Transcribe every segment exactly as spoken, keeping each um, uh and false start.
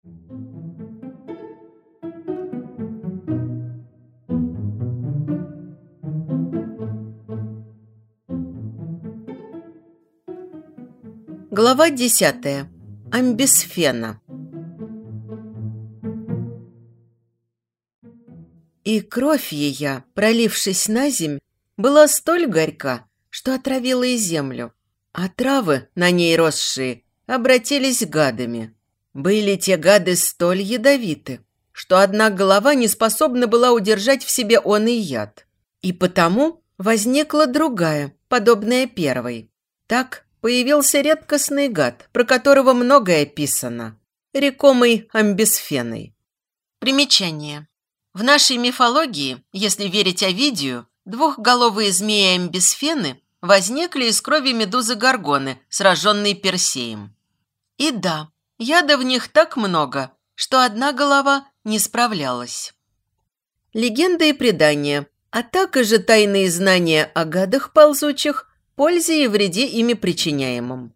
Глава десятая. Амбисфена. И кровь ее, пролившись на земь, была столь горька, что отравила и землю, а травы, на ней росшие, обратились гадами. Были те гады столь ядовиты, что одна голова не способна была удержать в себе он и яд. И потому возникла другая, подобная первой. Так появился редкостный гад, про которого многое писано, рекомый амбисфеной. Примечание. В нашей мифологии, если верить Овидию, двухголовые змеи амбисфены возникли из крови медузы Горгоны, сраженной Персеем. И да, яда в них так много, что одна голова не справлялась. Легенды и предания, а также тайные знания о гадах ползучих, пользе и вреде ими причиняемом.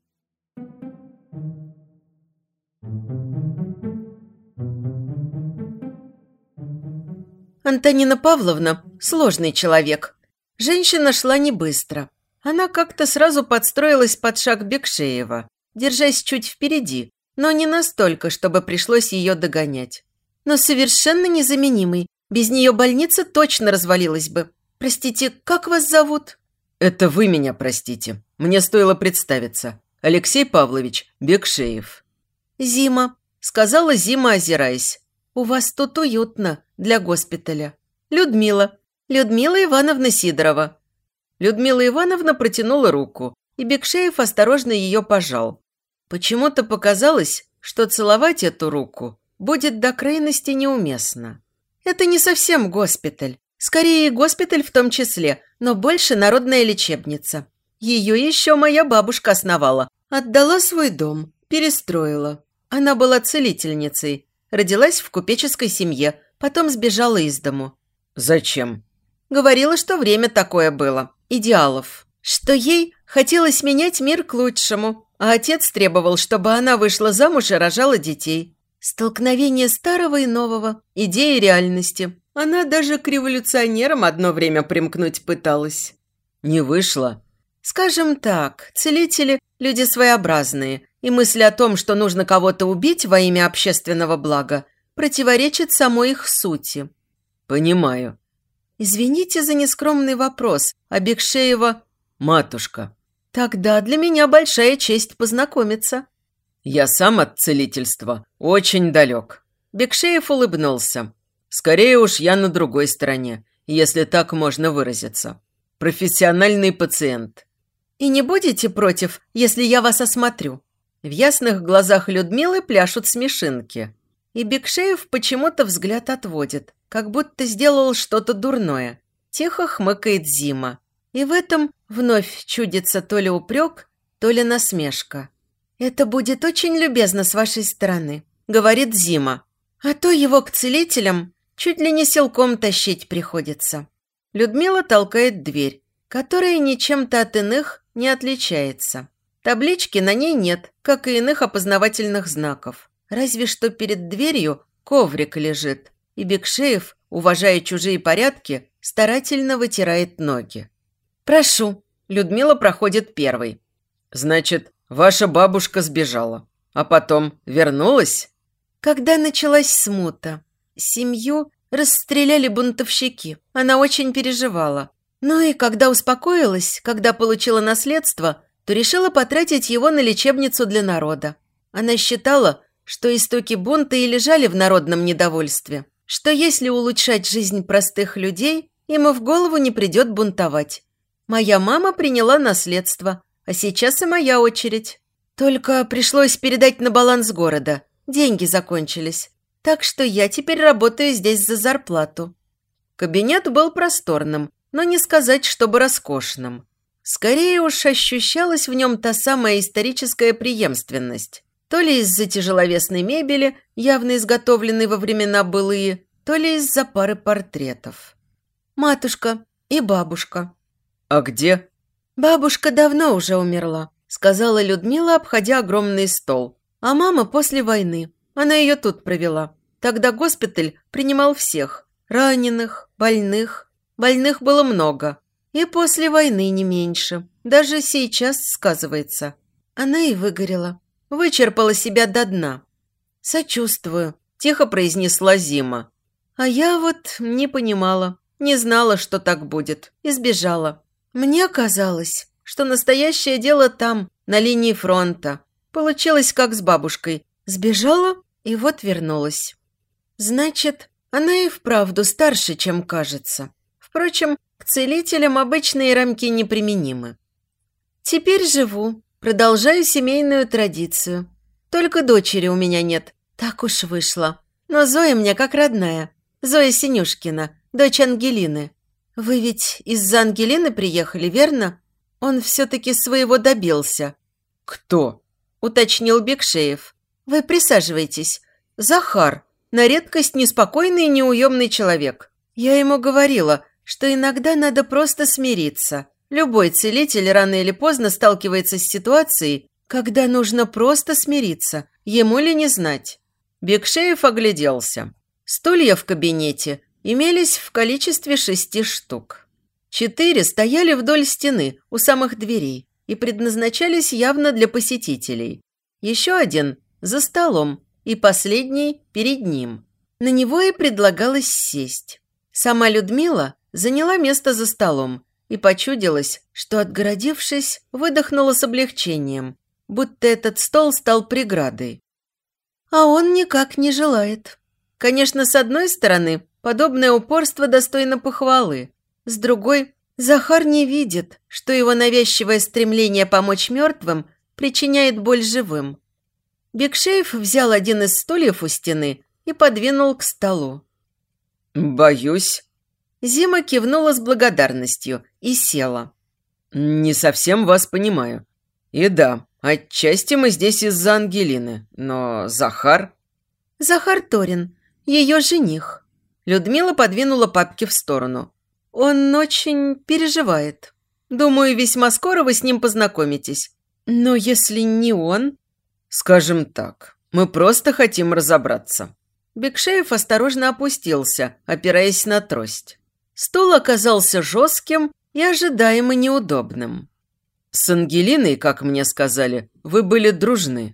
Антонина Павловна – сложный человек. Женщина шла не быстро. Она как-то сразу подстроилась под шаг Бекшеева, держась чуть впереди, но не настолько, чтобы пришлось ее догонять. Но совершенно незаменимый. Без нее больница точно развалилась бы. Простите, как вас зовут? Это вы меня простите. Мне стоило представиться. Алексей Павлович Бекшеев. Зима, сказала Зима, озираясь. У вас тут уютно для госпиталя. Людмила. Людмила Ивановна Сидорова. Людмила Ивановна протянула руку, и Бекшеев осторожно ее пожал. Почему-то показалось, что целовать эту руку будет до крайности неуместно. Это не совсем госпиталь. Скорее, и госпиталь в том числе, но больше народная лечебница. Ее еще моя бабушка основала. Отдала свой дом, перестроила. Она была целительницей, родилась в купеческой семье, потом сбежала из дому. Зачем? Говорила, что время такое было, идеалов. Что ей хотелось менять мир к лучшему, а отец требовал, чтобы она вышла замуж и рожала детей. Столкновение старого и нового, идеи и реальности. Она даже к революционерам одно время примкнуть пыталась. Не вышло? Скажем так, целители – люди своеобразные, и мысль о том, что нужно кого-то убить во имя общественного блага, противоречит самой их сути. Понимаю. Извините за нескромный вопрос, а Бекшеева – матушка. Тогда для меня большая честь познакомиться. Я сам от целительства очень далек. Бекшеев улыбнулся. Скорее уж я на другой стороне, если так можно выразиться. Профессиональный пациент. И не будете против, если я вас осмотрю? В ясных глазах Людмилы пляшут смешинки. И Бекшеев почему-то взгляд отводит, как будто сделал что-то дурное. Тихо хмыкает Зима. И в этом вновь чудится то ли упрек, то ли насмешка. «Это будет очень любезно с вашей стороны», — говорит Зима. «А то его к целителям чуть ли не силком тащить приходится». Людмила толкает дверь, которая ничем-то от иных не отличается. Таблички на ней нет, как и иных опознавательных знаков. Разве что перед дверью коврик лежит, и Бекшеев, уважая чужие порядки, старательно вытирает ноги. «Прошу». Людмила проходит первой. «Значит, ваша бабушка сбежала, а потом вернулась?» Когда началась смута, семью расстреляли бунтовщики. Она очень переживала. Ну и когда успокоилась, когда получила наследство, то решила потратить его на лечебницу для народа. Она считала, что истоки бунта и лежали в народном недовольстве, что если улучшать жизнь простых людей, им и в голову не придет бунтовать. Моя мама приняла наследство, а сейчас и моя очередь. Только пришлось передать на баланс города. Деньги закончились. Так что я теперь работаю здесь за зарплату. Кабинет был просторным, но не сказать, чтобы роскошным. Скорее уж ощущалась в нем та самая историческая преемственность. То ли из-за тяжеловесной мебели, явно изготовленной во времена былые, то ли из-за пары портретов. Матушка и бабушка. «А где?» «Бабушка давно уже умерла», — сказала Людмила, обходя огромный стол. «А мама после войны. Она ее тут провела. Тогда госпиталь принимал всех. Раненых, больных. Больных было много. И после войны не меньше. Даже сейчас сказывается. Она и выгорела. Вычерпала себя до дна. «Сочувствую», – тихо произнесла Зима. А я вот не понимала, не знала, что так будет, и сбежала. Мне казалось, что настоящее дело там, на линии фронта. Получилось, как с бабушкой. Сбежала и вот вернулась. Значит, она и вправду старше, чем кажется. Впрочем, к целителям обычные рамки неприменимы. Теперь живу, продолжаю семейную традицию. Только дочери у меня нет, так уж вышло. Но Зоя мне как родная. Зоя Синюшкина, дочь Ангелины. Вы ведь из-за Ангелины приехали, верно? Он все-таки своего добился. Кто? Уточнил Бекшеев. Вы присаживайтесь. Захар, на редкость неспокойный и неуемный человек. Я ему говорила, что иногда надо просто смириться. Любой целитель рано или поздно сталкивается с ситуацией, когда нужно просто смириться, ему ли не знать. Бекшеев огляделся. Стулья в кабинете имелись в количестве шести штук. Четыре стояли вдоль стены у самых дверей и предназначались явно для посетителей. Еще один за столом и последний перед ним. На него и предлагалось сесть. Сама Людмила заняла место за столом и почудилась, что, отгородившись, выдохнула с облегчением, будто этот стол стал преградой. А он никак не желает. Конечно, с одной стороны, подобное упорство достойно похвалы. С другой, Захар не видит, что его навязчивое стремление помочь мертвым причиняет боль живым. Бекшеев взял один из стульев у стены и подвинул к столу. «Боюсь». Зима кивнула с благодарностью и села. «Не совсем вас понимаю. И да, отчасти мы здесь из-за Ангелины, но Захар...» «Захар Торин, ее жених». Людмила подвинула папки в сторону. «Он очень переживает. Думаю, весьма скоро вы с ним познакомитесь. Но если не он...» «Скажем так, мы просто хотим разобраться». Бекшеев осторожно опустился, опираясь на трость. Стул оказался жестким и ожидаемо неудобным. «С Ангелиной, как мне сказали, вы были дружны».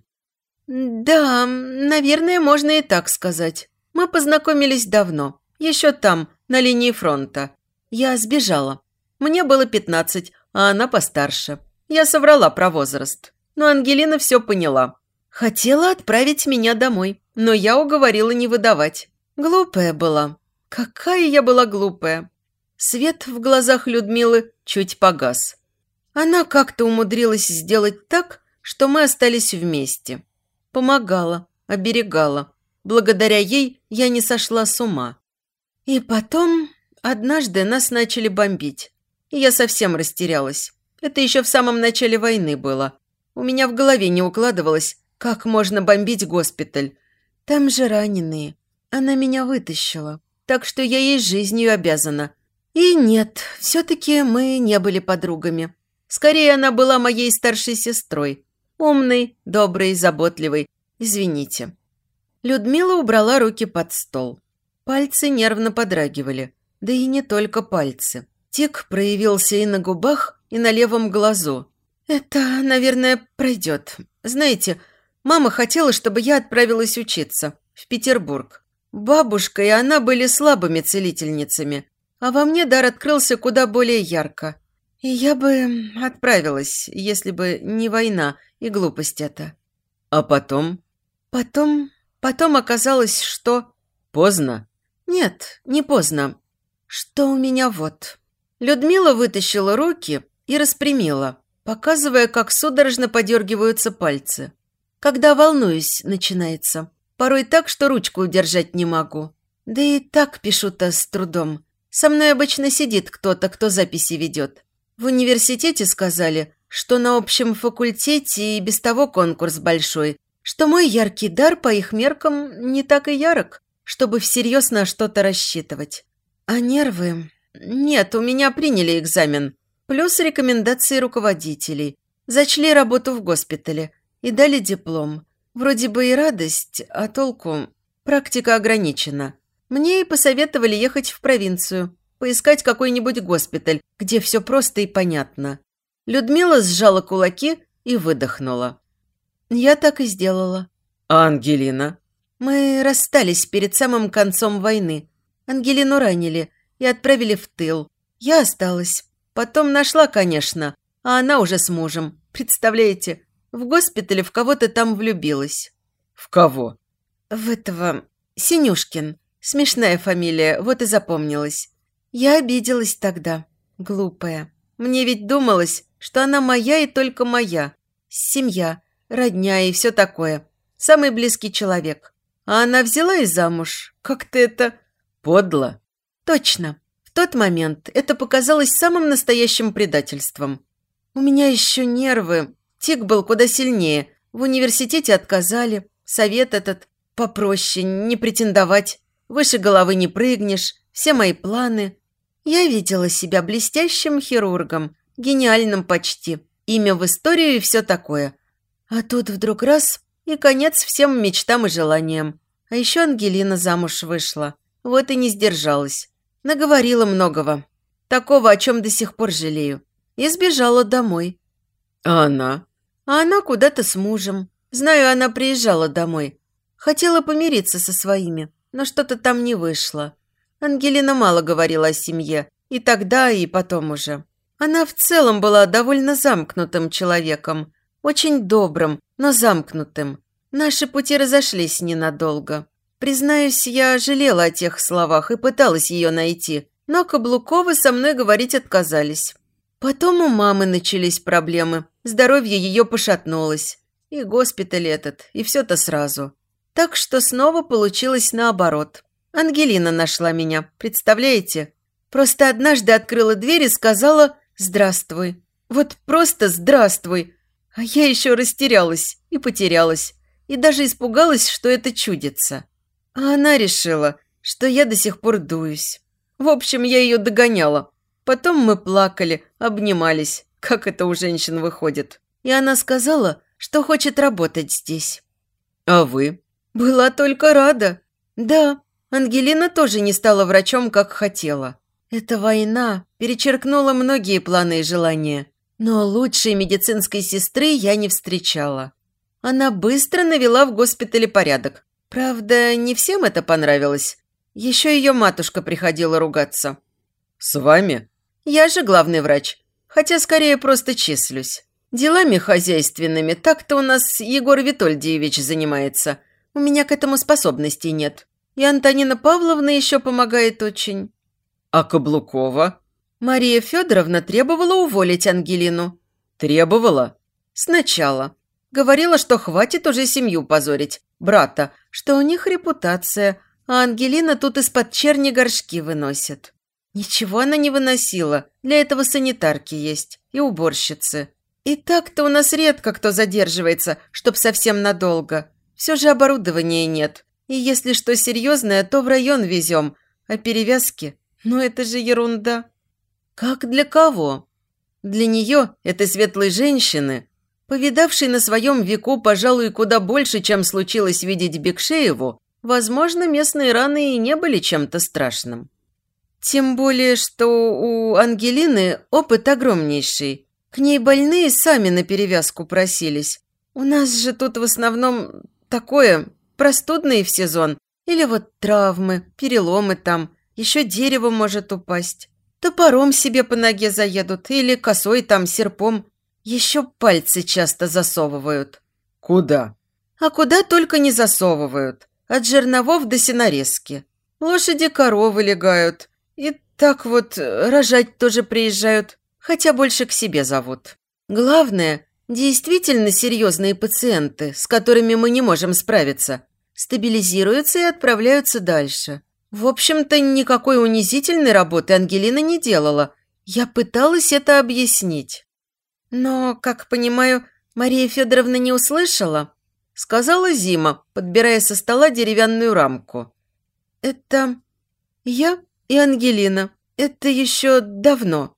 «Да, наверное, можно и так сказать. Мы познакомились давно, еще там, на линии фронта. Я сбежала. Мне было пятнадцать, а она постарше. Я соврала про возраст. Но Ангелина все поняла. Хотела отправить меня домой, но я уговорила не выдавать. Глупая была. Какая я была глупая». Свет в глазах Людмилы чуть погас. Она как-то умудрилась сделать так, что мы остались вместе. Помогала, оберегала. Благодаря ей я не сошла с ума. И потом однажды нас начали бомбить. И я совсем растерялась. Это еще в самом начале войны было. У меня в голове не укладывалось, как можно бомбить госпиталь. Там же раненые. Она меня вытащила. Так что я ей жизнью обязана. И нет, все-таки мы не были подругами. Скорее, она была моей старшей сестрой. Умной, доброй, заботливой. Извините. Людмила убрала руки под стол. Пальцы нервно подрагивали. Да и не только пальцы. Тик проявился и на губах, и на левом глазу. Это, наверное, пройдет. Знаете, мама хотела, чтобы я отправилась учиться в Петербург. Бабушка и она были слабыми целительницами, а во мне дар открылся куда более ярко. И я бы отправилась, если бы не война и глупость эта. А потом? Потом... Потом оказалось, что... Поздно? Нет, не поздно. Что у меня вот... Людмила вытащила руки и распрямила, показывая, как судорожно подергиваются пальцы. Когда волнуюсь, начинается. Порой так, что ручку удержать не могу. Да и так пишу-то с трудом. Со мной обычно сидит кто-то, кто записи ведет. В университете сказали, что на общем факультете и без того конкурс большой, что мой яркий дар по их меркам не так и ярок, чтобы всерьез на что-то рассчитывать. А нервы... Нет, у меня приняли экзамен. Плюс рекомендации руководителей. Зачли работу в госпитале и дали диплом. Вроде бы и радость, а толку практика ограничена. Мне и посоветовали ехать в провинцию, поискать какой-нибудь госпиталь, где все просто и понятно. Людмила сжала кулаки и выдохнула. Я так и сделала. А Ангелина? Мы расстались перед самым концом войны. Ангелину ранили и отправили в тыл. Я осталась. Потом нашла, конечно, а она уже с мужем. Представляете, в госпитале в кого-то там влюбилась. В кого? В этого... Синюшкин. Смешная фамилия, вот и запомнилась. Я обиделась тогда. Глупая. Мне ведь думалось, что она моя и только моя. Семья, родня и все такое. Самый близкий человек. А она взяла и замуж. Как-то это... Подло. Точно. В тот момент это показалось самым настоящим предательством. У меня еще нервы. Тик был куда сильнее. В университете отказали. Совет этот попроще, не претендовать. Выше головы не прыгнешь. Все мои планы. Я видела себя блестящим хирургом. Гениальным почти. Имя в историю и все такое. А тут вдруг раз и конец всем мечтам и желаниям. А еще Ангелина замуж вышла. Вот и не сдержалась. Наговорила многого. Такого, о чем до сих пор жалею. И сбежала домой. А она? А она куда-то с мужем. Знаю, она приезжала домой. Хотела помириться со своими, но что-то там не вышло. Ангелина мало говорила о семье. И тогда, и потом уже. Она в целом была довольно замкнутым человеком. Очень добрым, но замкнутым. Наши пути разошлись ненадолго. Признаюсь, я жалела о тех словах и пыталась ее найти, но Каблуковы со мной говорить отказались. Потом у мамы начались проблемы, здоровье ее пошатнулось. И госпиталь этот, и все-то сразу. Так что снова получилось наоборот. Ангелина нашла меня, представляете? Просто однажды открыла дверь и сказала «Здравствуй». Вот просто «Здравствуй». А я еще растерялась и потерялась, и даже испугалась, что это чудится. А она решила, что я до сих пор дуюсь. В общем, я ее догоняла. Потом мы плакали, обнимались, как это у женщин выходит. И она сказала, что хочет работать здесь. А вы? Была только рада. Да, Ангелина тоже не стала врачом, как хотела. Эта война перечеркнула многие планы и желания. Но лучшей медицинской сестры я не встречала. Она быстро навела в госпитале порядок. Правда, не всем это понравилось. Еще ее матушка приходила ругаться. С вами? Я же главный врач, хотя скорее просто числюсь. Делами хозяйственными так-то у нас Егор Витольдиевич занимается. У меня к этому способностей нет. И Антонина Павловна еще помогает очень. А Каблукова? Мария Федоровна требовала уволить Ангелину. Требовала? Сначала. Говорила, что хватит уже семью позорить, брата, что у них репутация, а Ангелина тут из-под черни горшки выносит. Ничего она не выносила, для этого санитарки есть и уборщицы. И так-то у нас редко кто задерживается, чтоб совсем надолго. Все же оборудования нет. И если что серьезное, то в район везем, а перевязки, ну это же ерунда. Как для кого? Для нее, этой светлой женщины, повидавшей на своем веку, пожалуй, куда больше, чем случилось видеть Бекшееву, возможно, местные раны и не были чем-то страшным. Тем более, что у Ангелины опыт огромнейший. К ней больные сами на перевязку просились. У нас же тут в основном такое, простудные в сезон. Или вот травмы, переломы там, еще дерево может упасть. Топором себе по ноге заедут или косой там, серпом. Еще пальцы часто засовывают. Куда? А куда только не засовывают. От жерновов до сенорезки. Лошади коровы легают. И так вот рожать тоже приезжают. Хотя больше к себе зовут. Главное, действительно серьезные пациенты, с которыми мы не можем справиться, стабилизируются и отправляются дальше. В общем-то, никакой унизительной работы Ангелина не делала. Я пыталась это объяснить. Но, как понимаю, Мария Федоровна не услышала, сказала Зима, подбирая со стола деревянную рамку. Это я и Ангелина. Это еще давно.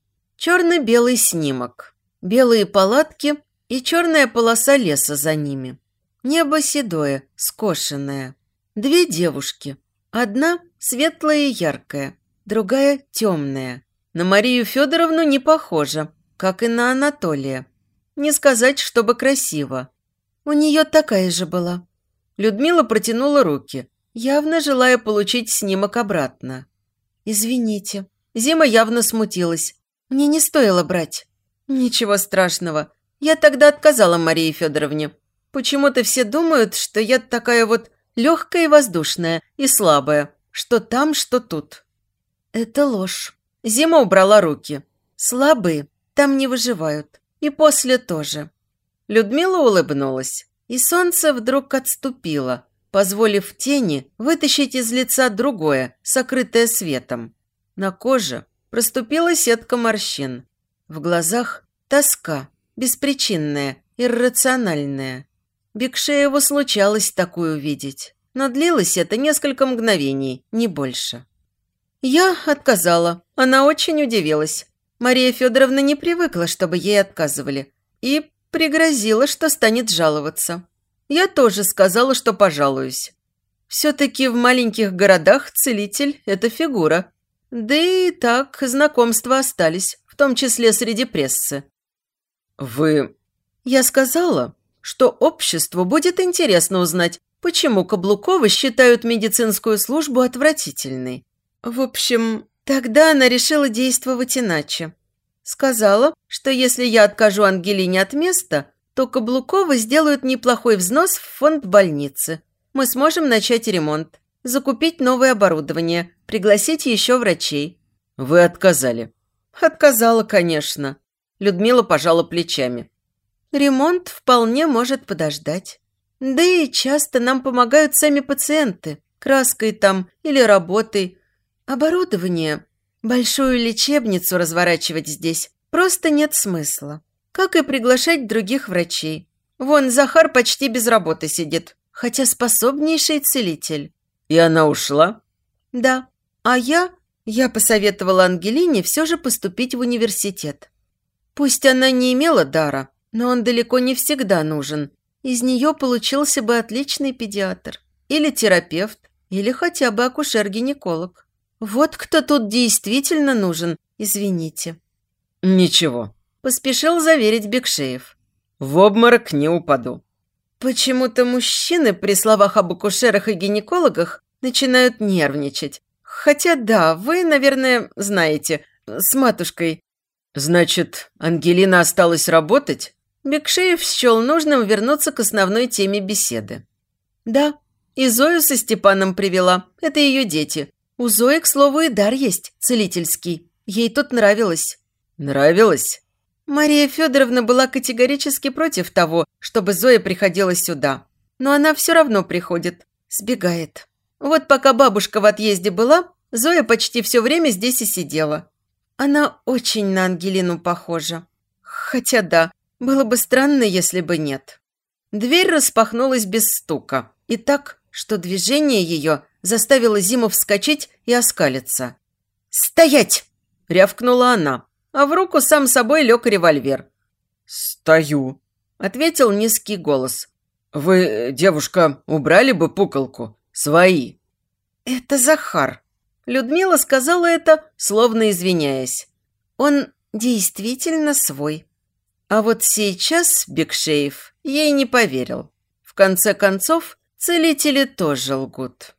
Черно-белый снимок. Белые палатки и черная полоса леса за ними. Небо седое, скошенное. Две девушки. Одна светлая и яркая, другая темная. На Марию Федоровну не похожа, как и на Анатолия. Не сказать, чтобы красиво. У нее такая же была. Людмила протянула руки, явно желая получить снимок обратно. «Извините». Зима явно смутилась. «Мне не стоило брать». «Ничего страшного. Я тогда отказала Марии Федоровне. Почему-то все думают, что я такая вот легкая и воздушная, и слабая. Что там, что тут». «Это ложь». Зима убрала руки. «Слабые там не выживают. И после тоже». Людмила улыбнулась. И солнце вдруг отступило, позволив тени вытащить из лица другое, сокрытое светом. На коже проступила сетка морщин. В глазах тоска, беспричинная, иррациональная. Бекшееву случалось такую видеть, но длилось это несколько мгновений, не больше. Я отказала. Она очень удивилась. Мария Федоровна не привыкла, чтобы ей отказывали. И пригрозила, что станет жаловаться. Я тоже сказала, что пожалуюсь. Все-таки в маленьких городах целитель – это фигура. Да и так знакомства остались, в том числе среди прессы. «Вы...» Я сказала, что обществу будет интересно узнать, почему Каблуковы считают медицинскую службу отвратительной. В общем, тогда она решила действовать иначе. Сказала, что если я откажу Ангелине от места, то Каблуковы сделают неплохой взнос в фонд больницы. Мы сможем начать ремонт, закупить новое оборудование, пригласить еще врачей. Вы отказали. Отказала, конечно. Людмила пожала плечами. Ремонт вполне может подождать. Да и часто нам помогают сами пациенты, краской там или работой. Оборудование... Большую лечебницу разворачивать здесь просто нет смысла. Как и приглашать других врачей. Вон, Захар почти без работы сидит, хотя способнейший целитель. И она ушла? Да. А я... Я посоветовала Ангелине все же поступить в университет. Пусть она не имела дара, но он далеко не всегда нужен. Из нее получился бы отличный педиатр. Или терапевт, или хотя бы акушер-гинеколог. Вот кто тут действительно нужен, извините. Ничего. Поспешил заверить Бекшеев. В обморок не упаду. Почему-то мужчины при словах об акушерах и гинекологах начинают нервничать. Хотя да, вы, наверное, знаете, с матушкой. Значит, Ангелина осталась работать? Бекшеев счел нужным вернуться к основной теме беседы. Да, и Зою со Степаном привела. Это ее дети. У Зои, к слову, и дар есть, целительский. Ей тут нравилось. Нравилось? Мария Федоровна была категорически против того, чтобы Зоя приходила сюда. Но она все равно приходит, сбегает. Вот пока бабушка в отъезде была, Зоя почти все время здесь и сидела. Она очень на Ангелину похожа. Хотя да, было бы странно, если бы нет. Дверь распахнулась без стука. И так, что движение ее заставило Зиму вскочить и оскалиться. «Стоять!» – рявкнула она, а в руку сам собой лег револьвер. «Стою», – ответил низкий голос. «Вы, девушка, убрали бы пуколку? Свои». «Это Захар». Людмила сказала это, словно извиняясь. Он действительно свой. А вот сейчас Бекшеев ей не поверил. В конце концов, целители тоже лгут.